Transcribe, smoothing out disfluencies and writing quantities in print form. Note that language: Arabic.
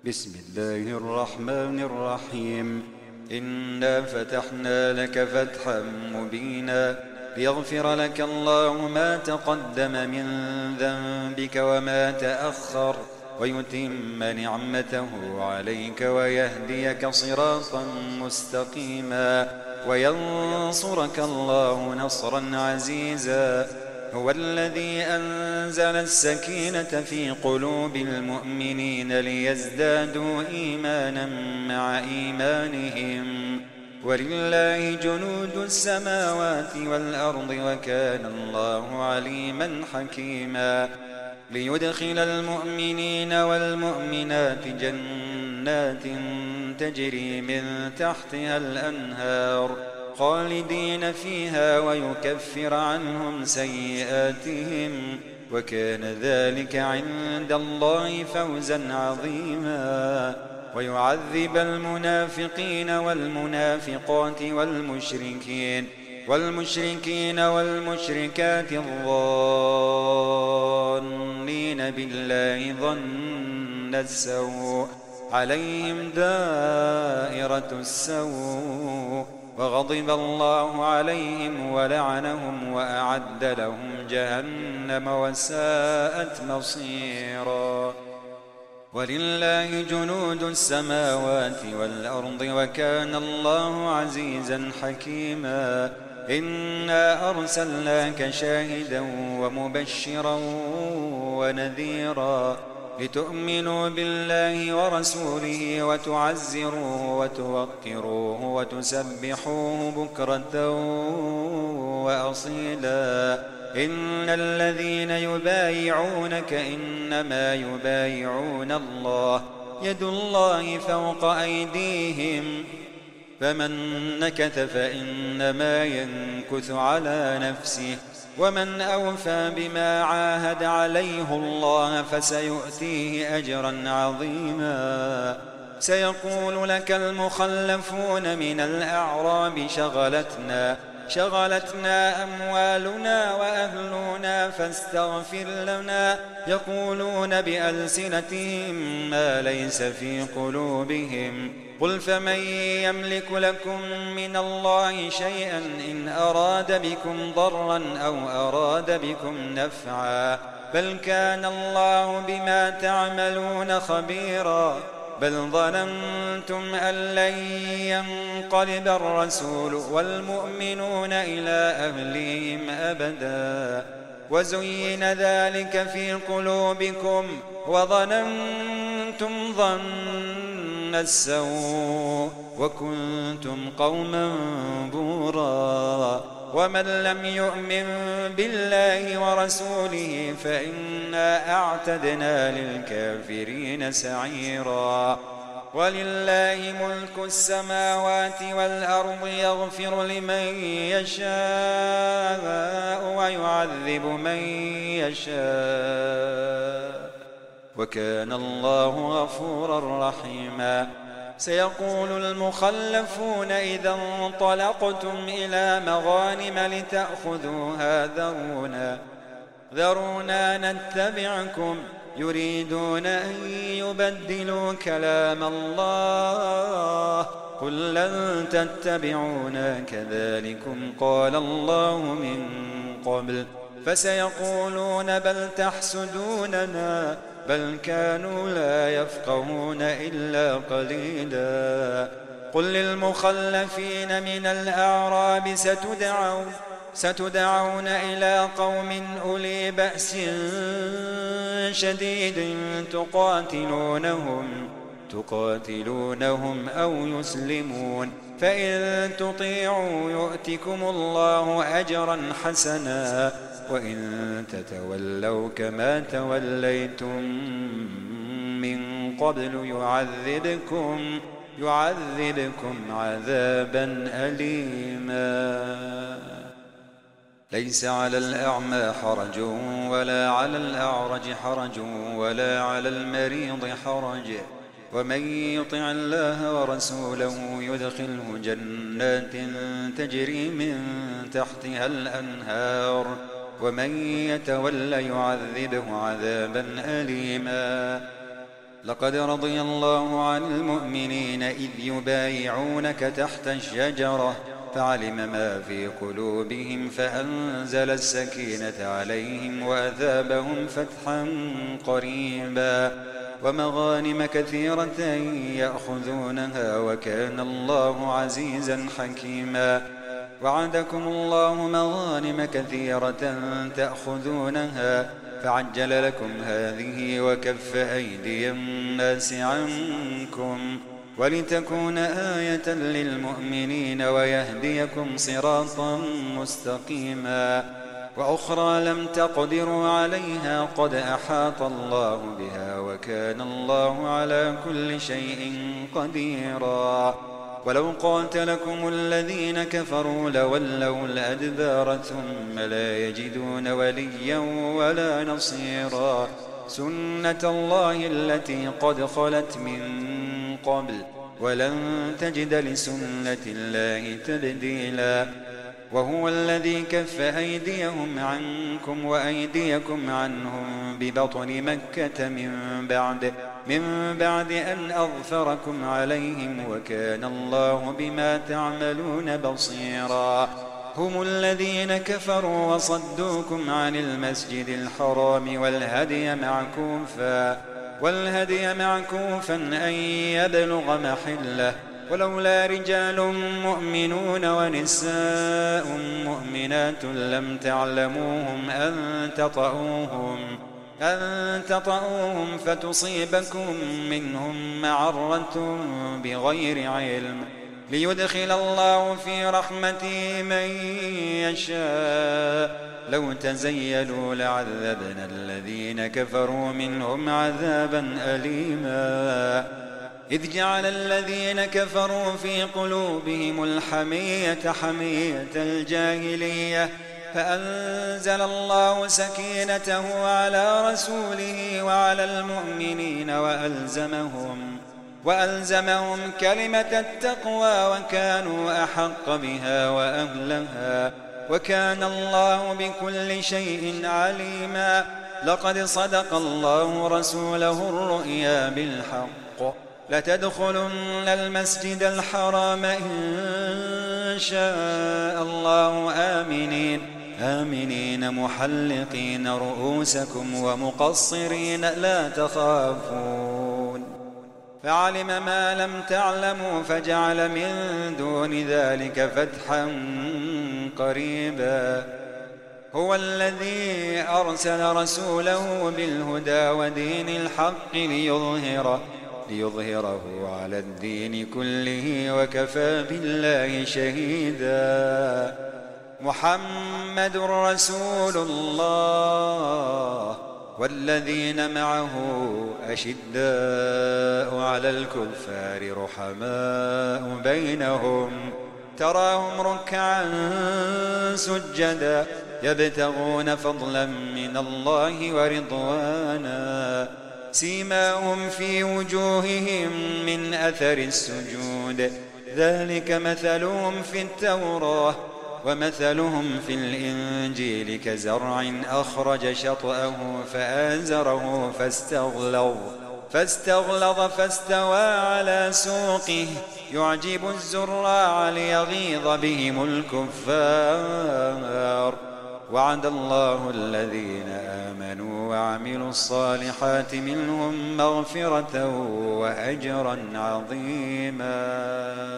بسم الله الرحمن الرحيم. إنا فتحنا لك فتحا مبينا ليغفر لك الله ما تقدم من ذنبك وما تأخر ويتم نعمته عليك ويهديك صراطا مستقيما وينصرك الله نصرا عزيزا. هو الذي أنزل السكينة في قلوب المؤمنين ليزدادوا إيمانا مع إيمانهم ولله جنود السماوات والأرض وكان الله عليما حكيما. ليدخل المؤمنين والمؤمنات جنات تجري من تحتها الأنهار خالدين فيها ويكفر عنهم سيئاتهم وكان ذلك عند الله فوزا عظيما. ويعذب المنافقين والمنافقات والمشركين والمشركات الظانين بالله ظن السوء عليهم دائرة السوء وغضب الله عليهم ولعنهم وأعد لهم جهنم وساءت مصيرا. ولله جنود السماوات والأرض وكان الله عزيزا حكيما. إنا أرسلناك شاهدا ومبشرا ونذيرا لتؤمنوا بالله ورسوله وتعزروه وتوقروه وتسبحوه بكرة وأصيلا. إن الذين يبايعونك إنما يبايعون الله يد الله فوق أيديهم فمن نكث فإنما ينكث على نفسه ومن أوفى بما عاهد عليه الله فسيؤتيه أجرا عظيما. سيقول لك المخلفون من الأعراب شغلتنا أموالنا وأهلنا فاستغفر لنا يقولون بألسنتهم ما ليس في قلوبهم قل فمن يملك لكم من الله شيئا إن أراد بكم ضرا أو أراد بكم نفعا بل كان الله بما تعملون خبيرا. بل ظننتم أن لن ينقلب الرسول والمؤمنون إلى أهليهم أبدا وزين ذلك في قلوبكم وظننتم ظن السوء وكنتم قوما بورا. ومن لم يؤمن بالله ورسوله فإنا أعتدنا للكافرين سعيرا. ولله ملك السماوات والأرض يغفر لمن يشاء ويعذب من يشاء وكان الله غفورا رحيما. سيقول المخلفون إذا انطلقتم إلى مغانم لتأخذوها ذرونا نتبعكم يريدون أن يبدلوا كلام الله قل لن تتبعونا كذلكم قال الله من قبل فسيقولون بل تحسدوننا بل كانوا لا يفقهون إلا قليلا. قل للمخلفين من الأعراب ستدعون إلى قوم أولي بأس شديد تقاتلونهم أو يسلمون فإن تطيعوا يؤتكم الله أجرا حسنا وإن تتولوا كما توليتم من قبل يعذبكم عذابا أليما. ليس على الأعمى حرج ولا على الأعرج حرج ولا على المريض حرج ومن يطع الله ورسوله يدخله جنات تجري من تحتها الأنهار ومن يتول يعذبه عذابا أليما. لقد رضي الله عن المؤمنين إذ يبايعونك تحت الشجرة فعلم ما في قلوبهم فأنزل السكينة عليهم وأثابهم فتحا قريبا ومغانم كثيرة يأخذونها وكان الله عزيزا حكيما. وعدكم الله مغانم كثيرة تأخذونها فعجل لكم هذه وكف أيدي الناس عنكم ولتكون آية للمؤمنين ويهديكم صراطا مستقيما. وأخرى لم تقدروا عليها قد أحاط الله بها وكان الله على كل شيء قديرا. ولو قاتلكم الذين كفروا لولوا الأدبار ثم لا يجدون وليا ولا نصيرا. سنة الله التي قد خلت من قبل ولن تجد لسنة الله تبديلا. وهو الذي كف أيديهم عنكم وأيديكم عنهم ببطن مكة من بعد أن أظفركم عليهم وكان الله بما تعملون بصيرا. هم الذين كفروا وصدوكم عن المسجد الحرام والهدي معكوفا أن يبلغ محله ولولا رجال مؤمنون ونساء مؤمنات لم تعلموهم أن تطؤوهم فتصيبكم منهم معرة بغير علم ليدخل الله في رحمته من يشاء. لو تزيلوا لعذبنا الذين كفروا منهم عذابا أليما. إذ جعل الذين كفروا في قلوبهم الحمية حمية الجاهلية فأنزل الله سكينته على رسوله وعلى المؤمنين وألزمهم كلمة التقوى وكانوا أحق بها وأهلها وكان الله بكل شيء عليما. لقد صدق الله رسوله الرؤيا بالحق لتدخلن المسجد الحرام إن شاء الله آمنين محلقين رؤوسكم ومقصرين لا تخافون فعلم ما لم تعلموا فجعل من دون ذلك فتحا قريبا. هو الذي أرسل رسوله بالهدى ودين الحق ليظهره على الدين كله وكفى بالله شهيدا. محمد رسول الله والذين معه أشداء على الكفار رحماء بينهم تراهم ركعا سجدا يبتغون فضلا من الله ورضوانا سيماهم في وجوههم من أثر السجود ذلك مثلهم في التوراة ومثلهم في الإنجيل كزرع أخرج شطأه فآزره فاستغلظ فاستوى على سوقه يعجب الزراع ليغيظ بهم الكفار. وعد الله الذين آمنوا وعملوا الصالحات منهم مغفرة وأجرا عظيما.